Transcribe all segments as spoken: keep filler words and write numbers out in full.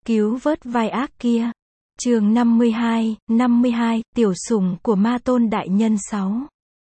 Cứu vớt vai ác kia. Chương năm mươi hai, năm mươi hai, tiểu sủng của Ma Tôn đại nhân sáu.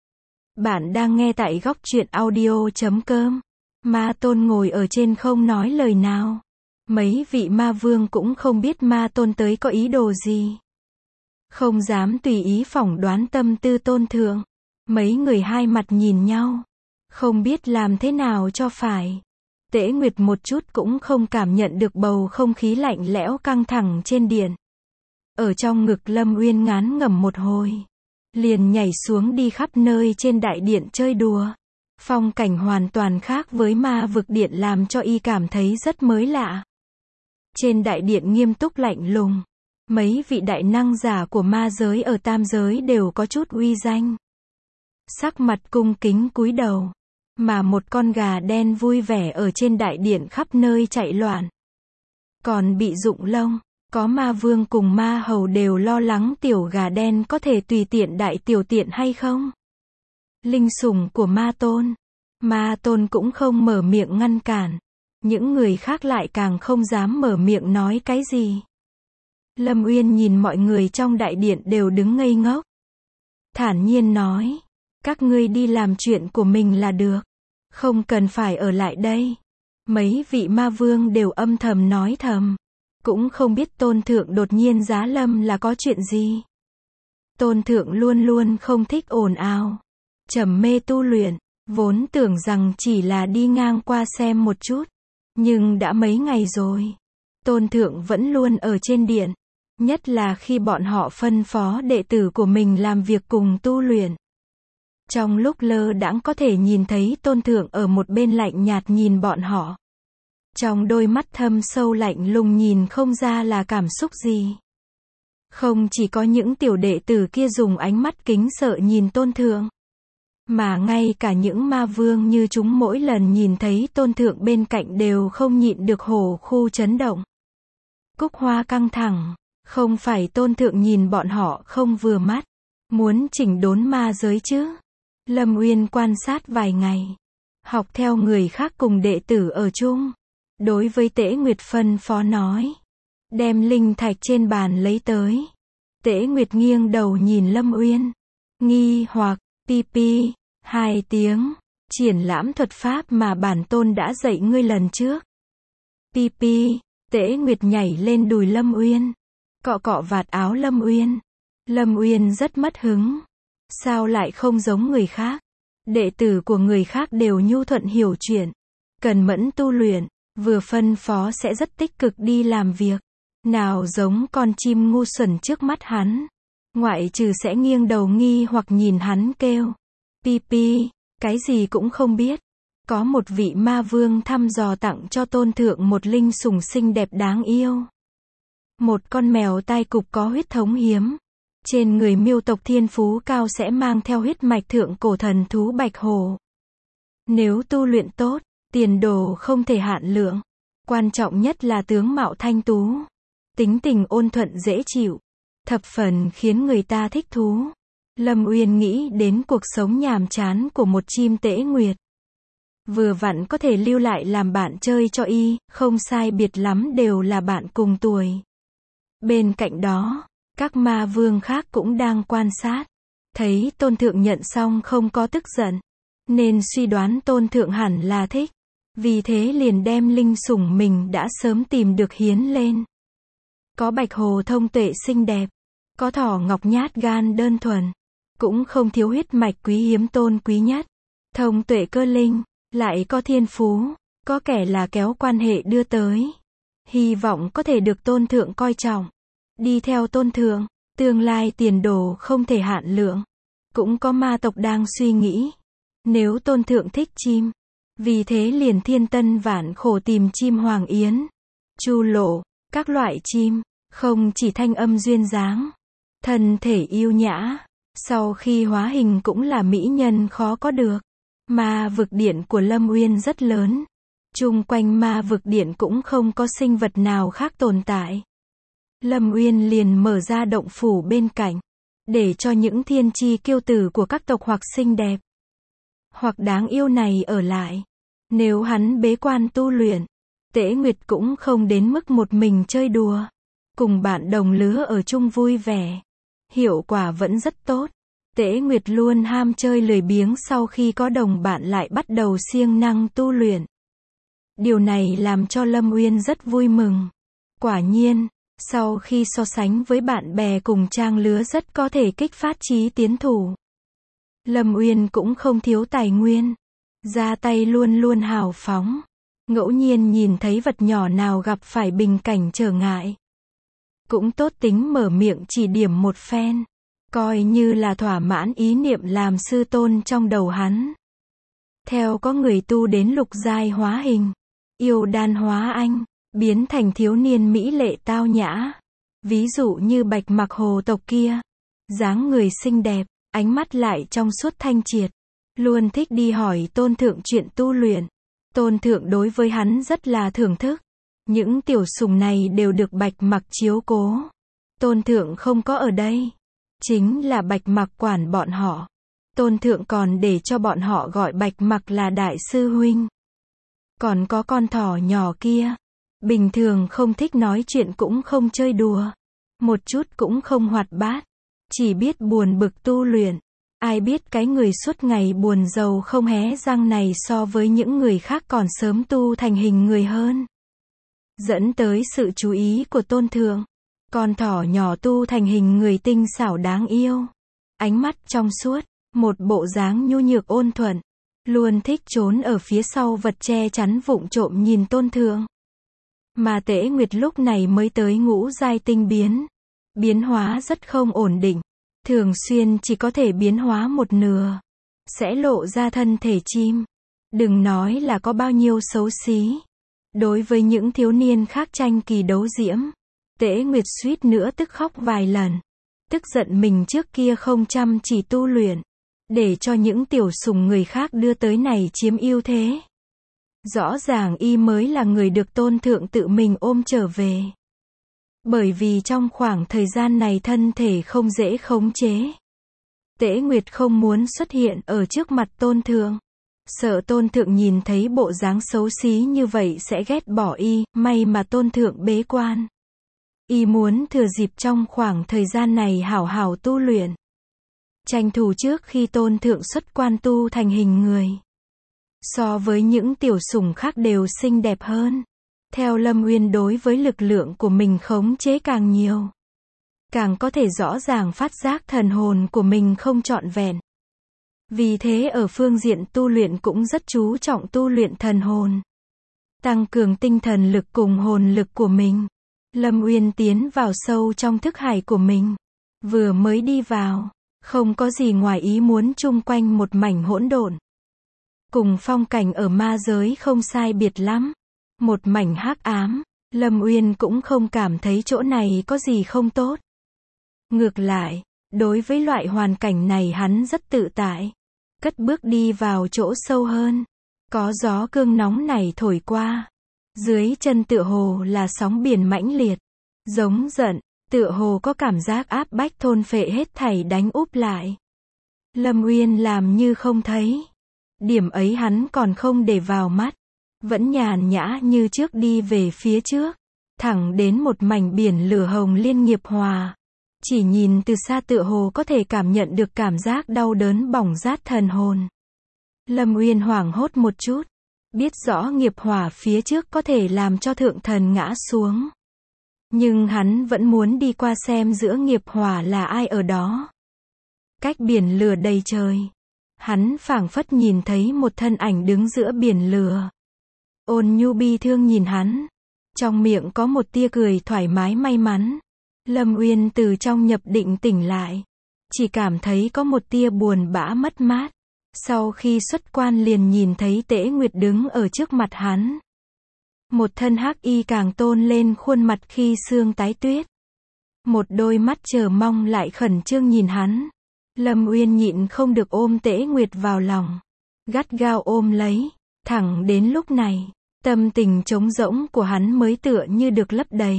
Bạn đang nghe tại góc truyện audio chấm com. Ma Tôn ngồi ở trên không nói lời nào. Mấy vị ma vương cũng không biết Ma Tôn tới có ý đồ gì. Không dám tùy ý phỏng đoán tâm tư Tôn thượng. Mấy người hai mặt nhìn nhau. Không biết làm thế nào cho phải. Tễ Nguyệt một chút cũng không cảm nhận được bầu không khí lạnh lẽo căng thẳng trên điện. Ở trong ngực Lâm Uyên ngán ngẩm một hồi. Liền nhảy xuống đi khắp nơi trên đại điện chơi đùa. Phong cảnh hoàn toàn khác với ma vực điện làm cho y cảm thấy rất mới lạ. Trên đại điện nghiêm túc lạnh lùng. Mấy vị đại năng giả của ma giới ở tam giới đều có chút uy danh. Sắc mặt cung kính cúi đầu. Mà một con gà đen vui vẻ ở trên đại điện khắp nơi chạy loạn. Còn bị rụng lông, có ma vương cùng ma hầu đều lo lắng tiểu gà đen có thể tùy tiện đại tiểu tiện hay không. Linh sủng của Ma Tôn. Ma Tôn cũng không mở miệng ngăn cản. Những người khác lại càng không dám mở miệng nói cái gì. Lâm Uyên nhìn mọi người trong đại điện đều đứng ngây ngốc. Thản nhiên nói. Các ngươi đi làm chuyện của mình là được. Không cần phải ở lại đây. Mấy vị ma vương đều âm thầm nói thầm. Cũng không biết Tôn thượng đột nhiên giá lâm là có chuyện gì. Tôn thượng luôn luôn không thích ồn ào. Trầm mê tu luyện. Vốn tưởng rằng chỉ là đi ngang qua xem một chút. Nhưng đã mấy ngày rồi. Tôn thượng vẫn luôn ở trên điện. Nhất là khi bọn họ phân phó đệ tử của mình làm việc cùng tu luyện. Trong lúc lơ đãng có thể nhìn thấy Tôn thượng ở một bên lạnh nhạt nhìn bọn họ. Trong đôi mắt thâm sâu lạnh lùng nhìn không ra là cảm xúc gì. Không chỉ có những tiểu đệ tử kia dùng ánh mắt kính sợ nhìn Tôn thượng. Mà ngay cả những ma vương như chúng mỗi lần nhìn thấy Tôn thượng bên cạnh đều không nhịn được hổ khu chấn động. Cúc Hoa căng thẳng. Không phải Tôn thượng nhìn bọn họ không vừa mắt. Muốn chỉnh đốn ma giới chứ. Lâm Uyên quan sát vài ngày. Học theo người khác cùng đệ tử ở chung. Đối với Tễ Nguyệt phân phó nói. Đem linh thạch trên bàn lấy tới. Tễ Nguyệt nghiêng đầu nhìn Lâm Uyên. Nghi hoặc, pi pi, hai tiếng. Triển lãm thuật pháp mà bản tôn đã dạy ngươi lần trước. Pi pi, Tễ Nguyệt nhảy lên đùi Lâm Uyên. Cọ cọ vạt áo Lâm Uyên. Lâm Uyên rất mất hứng. Sao lại không giống người khác? Đệ tử của người khác đều nhu thuận hiểu chuyện. Cần mẫn tu luyện. Vừa phân phó sẽ rất tích cực đi làm việc. Nào giống con chim ngu xuẩn trước mắt hắn. Ngoại trừ sẽ nghiêng đầu nghi hoặc nhìn hắn kêu. Pi pi, cái gì cũng không biết. Có một vị ma vương thăm dò tặng cho Tôn thượng một linh sủng xinh đẹp đáng yêu. Một con mèo tai cụp có huyết thống hiếm. Trên người miêu tộc thiên phú cao sẽ mang theo huyết mạch thượng cổ thần thú bạch hổ. Nếu tu luyện tốt, tiền đồ không thể hạn lượng. Quan trọng nhất là tướng mạo thanh tú. Tính tình ôn thuận dễ chịu. Thập phần khiến người ta thích thú. Lâm Uyên nghĩ đến cuộc sống nhàm chán của một chim Tễ Nguyệt. Vừa vặn có thể lưu lại làm bạn chơi cho y, không sai biệt lắm đều là bạn cùng tuổi. Bên cạnh đó, các ma vương khác cũng đang quan sát. Thấy Tôn thượng nhận xong không có tức giận. Nên suy đoán Tôn thượng hẳn là thích. Vì thế liền đem linh sủng mình đã sớm tìm được hiến lên. Có bạch hồ thông tuệ xinh đẹp. Có thỏ ngọc nhát gan đơn thuần. Cũng không thiếu huyết mạch quý hiếm tôn quý nhất. Thông tuệ cơ linh. Lại có thiên phú. Có kẻ là kéo quan hệ đưa tới. Hy vọng có thể được Tôn thượng coi trọng. Đi theo Tôn thượng. Tương lai tiền đồ không thể hạn lượng. Cũng có ma tộc đang suy nghĩ. Nếu Tôn thượng thích chim. Vì thế liền thiên tân vạn khổ tìm chim hoàng yến. Chu lộ. Các loại chim. Không chỉ thanh âm duyên dáng. Thân thể yêu nhã. Sau khi hóa hình cũng là mỹ nhân khó có được. Ma vực điện của Lâm Uyên rất lớn. Chung quanh ma vực điện cũng không có sinh vật nào khác tồn tại. Lâm Uyên liền mở ra động phủ bên cạnh. Để cho những thiên chi kiêu tử của các tộc hoặc xinh đẹp. Hoặc đáng yêu này ở lại. Nếu hắn bế quan tu luyện. Tễ Nguyệt cũng không đến mức một mình chơi đùa. Cùng bạn đồng lứa ở chung vui vẻ. Hiệu quả vẫn rất tốt. Tễ Nguyệt luôn ham chơi lười biếng, sau khi có đồng bạn lại bắt đầu siêng năng tu luyện. Điều này làm cho Lâm Uyên rất vui mừng. Quả nhiên, sau khi so sánh với bạn bè cùng trang lứa rất có thể kích phát chí tiến thủ. Lâm Uyên cũng không thiếu tài nguyên. Ra tay luôn luôn hào phóng. Ngẫu nhiên nhìn thấy vật nhỏ nào gặp phải bình cảnh trở ngại, cũng tốt tính mở miệng chỉ điểm một phen. Coi như là thỏa mãn ý niệm làm sư tôn trong đầu hắn. Theo có người tu đến lục giai hóa hình, yêu đan hóa anh, biến thành thiếu niên mỹ lệ tao nhã. Ví dụ như Bạch Mặc hồ tộc kia. Dáng người xinh đẹp, ánh mắt lại trong suốt thanh triệt. Luôn thích đi hỏi tôn thượng chuyện tu luyện. Tôn thượng đối với hắn rất là thưởng thức. Những tiểu sủng này đều được Bạch Mặc chiếu cố. Tôn thượng không có ở đây, chính là Bạch Mặc quản bọn họ. Tôn thượng còn để cho bọn họ gọi Bạch Mặc là đại sư huynh. Còn có con thỏ nhỏ kia, bình thường không thích nói chuyện cũng không chơi đùa, một chút cũng không hoạt bát, chỉ biết buồn bực tu luyện. Ai biết cái người suốt ngày buồn rầu không hé răng này so với những người khác còn sớm tu thành hình người hơn. Dẫn tới sự chú ý của tôn thượng. Con thỏ nhỏ tu thành hình người tinh xảo đáng yêu. Ánh mắt trong suốt, một bộ dáng nhu nhược ôn thuận. Luôn thích trốn ở phía sau vật che chắn vụng trộm nhìn tôn thượng. Mà Tễ Nguyệt lúc này mới tới ngũ giai tinh biến. Biến hóa rất không ổn định. Thường xuyên chỉ có thể biến hóa một nửa. Sẽ lộ ra thân thể chim. Đừng nói là có bao nhiêu xấu xí. Đối với những thiếu niên khác tranh kỳ đấu diễm, Tễ Nguyệt suýt nữa tức khóc vài lần. Tức giận mình trước kia không chăm chỉ tu luyện, để cho những tiểu sủng người khác đưa tới này chiếm ưu thế. Rõ ràng y mới là người được tôn thượng tự mình ôm trở về. Bởi vì trong khoảng thời gian này thân thể không dễ khống chế. Tễ Nguyệt không muốn xuất hiện ở trước mặt tôn thượng. Sợ tôn thượng nhìn thấy bộ dáng xấu xí như vậy sẽ ghét bỏ y, may mà tôn thượng bế quan. Y muốn thừa dịp trong khoảng thời gian này hảo hảo tu luyện. Tranh thủ trước khi tôn thượng xuất quan tu thành hình người. So với những tiểu sủng khác đều xinh đẹp hơn. Theo Lâm Uyên đối với lực lượng của mình khống chế càng nhiều, càng có thể rõ ràng phát giác thần hồn của mình không trọn vẹn. Vì thế ở phương diện tu luyện cũng rất chú trọng tu luyện thần hồn. Tăng cường tinh thần lực cùng hồn lực của mình. Lâm Uyên tiến vào sâu trong thức hải của mình. Vừa mới đi vào, không có gì ngoài ý muốn, chung quanh một mảnh hỗn độn. Cùng phong cảnh ở ma giới không sai biệt lắm. Một mảnh hắc ám, Lâm Uyên cũng không cảm thấy chỗ này có gì không tốt. Ngược lại, đối với loại hoàn cảnh này hắn rất tự tại. Cất bước đi vào chỗ sâu hơn. Có gió cương nóng này thổi qua. Dưới chân tựa hồ là sóng biển mãnh liệt. Giống giận, tựa hồ có cảm giác áp bách thôn phệ hết thảy đánh úp lại. Lâm Uyên làm như không thấy. Điểm ấy hắn còn không để vào mắt. Vẫn nhàn nhã như trước đi về phía trước. Thẳng đến một mảnh biển lửa hồng liên nghiệp hòa. Chỉ nhìn từ xa tựa hồ có thể cảm nhận được cảm giác đau đớn bỏng rát thần hồn. Lâm Uyên hoảng hốt một chút. Biết rõ nghiệp hỏa phía trước có thể làm cho thượng thần ngã xuống. Nhưng hắn vẫn muốn đi qua xem giữa nghiệp hỏa là ai ở đó. Cách biển lửa đầy trời. Hắn phảng phất nhìn thấy một thân ảnh đứng giữa biển lửa. Ôn nhu bi thương nhìn hắn. Trong miệng có một tia cười thoải mái may mắn. Lâm Uyên từ trong nhập định tỉnh lại. Chỉ cảm thấy có một tia buồn bã mất mát. Sau khi xuất quan liền nhìn thấy Tễ Nguyệt đứng ở trước mặt hắn. Một thân hắc y càng tôn lên khuôn mặt khi sương tái tuyết. Một đôi mắt chờ mong lại khẩn trương nhìn hắn. Lâm Uyên nhịn không được ôm Tễ Nguyệt vào lòng. Gắt gao ôm lấy. Thẳng đến lúc này, tâm tình trống rỗng của hắn mới tựa như được lấp đầy.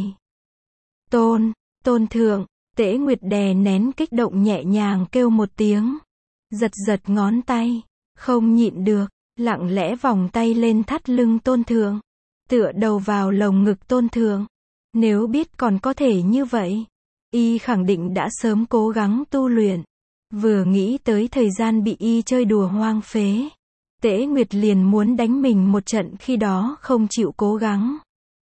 Tôn, tôn thượng, Tễ Nguyệt đè nén kích động nhẹ nhàng kêu một tiếng. Giật giật ngón tay, không nhịn được, lặng lẽ vòng tay lên thắt lưng tôn thượng. tựa đầu vào lồng ngực Tôn Thượng. Nếu biết còn có thể như vậy, y khẳng định đã sớm cố gắng tu luyện. Vừa nghĩ tới thời gian bị y chơi đùa hoang phế, Tễ Nguyệt liền muốn đánh mình một trận, khi đó không chịu cố gắng.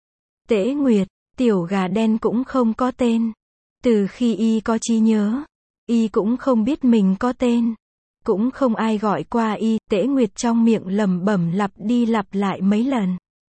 Tễ Nguyệt, tiểu gà đen cũng không có tên. Từ khi y có trí nhớ, y cũng không biết mình có tên. Cũng không ai gọi qua y, Tễ Nguyệt trong miệng lẩm bẩm lặp đi lặp lại mấy lần.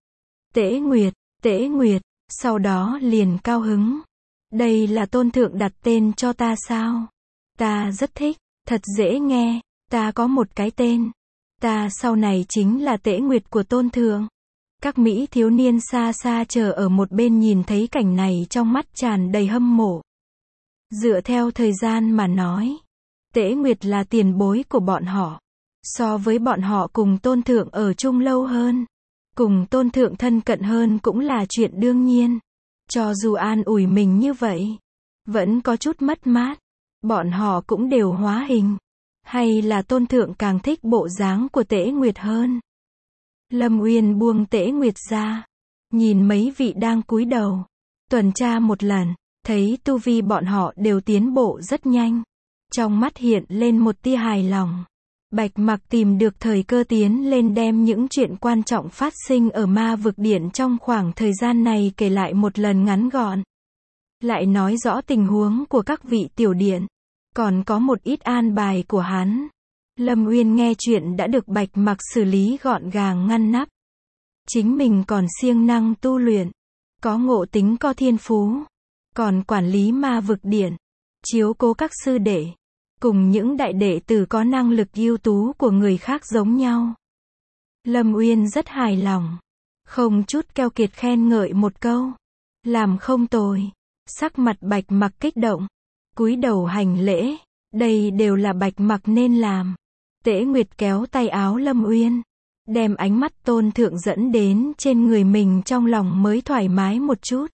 Tễ Nguyệt, Tễ Nguyệt, sau đó liền cao hứng. Đây là Tôn Thượng đặt tên cho ta sao? Ta rất thích, thật dễ nghe, ta có một cái tên. Ta sau này chính là Tễ Nguyệt của Tôn Thượng. Các mỹ thiếu niên xa xa chờ ở một bên nhìn thấy cảnh này trong mắt tràn đầy hâm mộ. Dựa theo thời gian mà nói, Tễ Nguyệt là tiền bối của bọn họ. So với bọn họ cùng Tôn Thượng ở chung lâu hơn, cùng Tôn Thượng thân cận hơn cũng là chuyện đương nhiên. Cho dù an ủi mình như vậy, vẫn có chút mất mát. Bọn họ cũng đều hóa hình. Hay là Tôn Thượng càng thích bộ dáng của Tễ Nguyệt hơn? Lâm Uyên buông Tễ Nguyệt ra, nhìn mấy vị đang cúi đầu, tuần tra một lần, thấy tu vi bọn họ đều tiến bộ rất nhanh. Trong mắt hiện lên một tia hài lòng. Bạch Mặc tìm được thời cơ tiến lên đem những chuyện quan trọng phát sinh ở Ma Vực Điện trong khoảng thời gian này kể lại một lần ngắn gọn. Lại nói rõ tình huống của các vị tiểu điện, còn có một ít an bài của hắn. Lâm Uyên nghe chuyện đã được Bạch Mặc xử lý gọn gàng ngăn nắp. Chính mình còn siêng năng tu luyện, có ngộ tính có thiên phú, còn quản lý Ma Vực Điện, chiếu cố các sư đệ, cùng những đại đệ tử có năng lực ưu tú của người khác giống nhau. Lâm Uyên rất hài lòng, không chút keo kiệt khen ngợi một câu. Làm không tồi. Sắc mặt Bạch Mặc kích động, cúi đầu hành lễ. Đây đều là Bạch Mặc nên làm. Tễ Nguyệt kéo tay áo Lâm Uyên, đem ánh mắt Tôn Thượng dẫn đến trên người mình, trong lòng mới thoải mái một chút.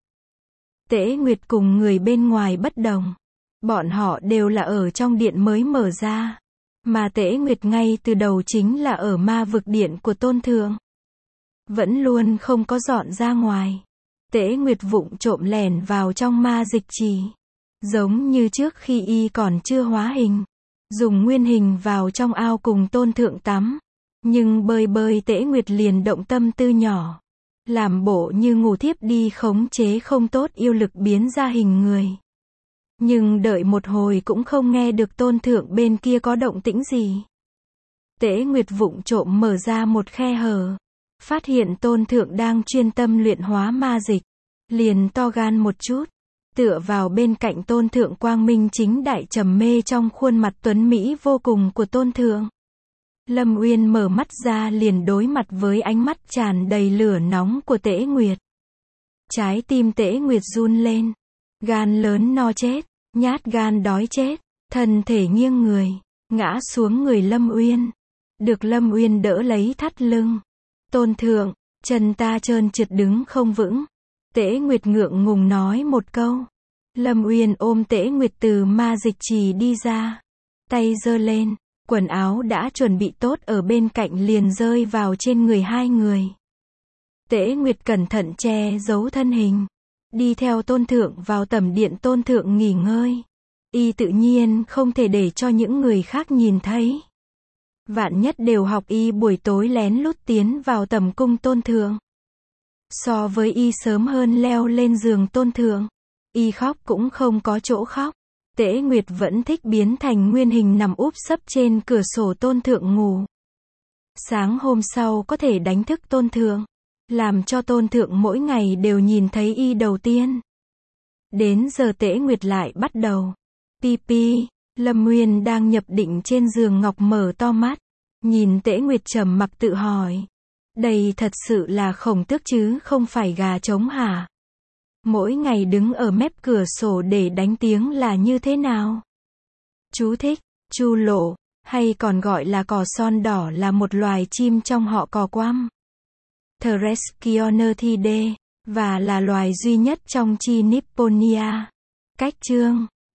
Tễ Nguyệt cùng người bên ngoài bất đồng. Bọn họ đều là ở trong điện mới mở ra. Mà Tễ Nguyệt ngay từ đầu chính là ở Ma Vực Điện của Tôn Thượng. Vẫn luôn không có dọn ra ngoài. Tễ Nguyệt vụng trộm lẻn vào trong ma dịch trì. Giống như trước khi y còn chưa hóa hình. Dùng nguyên hình vào trong ao cùng Tôn Thượng tắm. Nhưng bơi bơi Tễ Nguyệt liền động tâm tư nhỏ. Làm bộ như ngủ thiếp đi, khống chế không tốt yêu lực biến ra hình người. Nhưng đợi một hồi cũng không nghe được Tôn Thượng bên kia có động tĩnh gì. Tễ Nguyệt vụng trộm mở ra một khe hở. Phát hiện Tôn Thượng đang chuyên tâm luyện hóa ma dịch. Liền to gan một chút. Tựa vào bên cạnh Tôn Thượng, quang minh chính đại trầm mê trong khuôn mặt tuấn Mỹ vô cùng của Tôn Thượng. Lâm Uyên mở mắt ra liền đối mặt với ánh mắt tràn đầy lửa nóng của Tễ Nguyệt. Trái tim Tễ Nguyệt run lên. Gan lớn no chết, nhát gan đói chết, thân thể nghiêng người, ngã xuống người Lâm Uyên. Được Lâm Uyên đỡ lấy thắt lưng. Tôn Thượng, chân ta trơn trượt đứng không vững. Tễ Nguyệt ngượng ngùng nói một câu. Lâm Uyên ôm Tễ Nguyệt từ ma dịch trì đi ra. Tay giơ lên, quần áo đã chuẩn bị tốt ở bên cạnh liền rơi vào trên người hai người. Tễ Nguyệt cẩn thận che giấu thân hình. Đi theo Tôn Thượng vào tẩm điện Tôn Thượng nghỉ ngơi. Y tự nhiên không thể để cho những người khác nhìn thấy. Vạn nhất đều học y buổi tối lén lút tiến vào tẩm cung Tôn Thượng. So với y sớm hơn leo lên giường Tôn Thượng, y khóc cũng không có chỗ khóc. Tễ Nguyệt vẫn thích biến thành nguyên hình nằm úp sấp trên cửa sổ Tôn Thượng ngủ. Sáng hôm sau có thể đánh thức Tôn Thượng, làm cho Tôn Thượng mỗi ngày đều nhìn thấy y đầu tiên. Đến giờ Tễ Nguyệt lại bắt đầu. Pi pi, Lâm Uyên đang nhập định trên giường ngọc mở to mắt. Nhìn Tễ Nguyệt trầm mặc tự hỏi. Đây thật sự là khổng tước chứ không phải gà trống hả? Mỗi ngày đứng ở mép cửa sổ để đánh tiếng là như thế nào? Chú thích, chu lộ, hay còn gọi là cò son đỏ là một loài chim trong họ cò quăm. Threscionerthidae, và là loài duy nhất trong chi Nipponia. Cách chương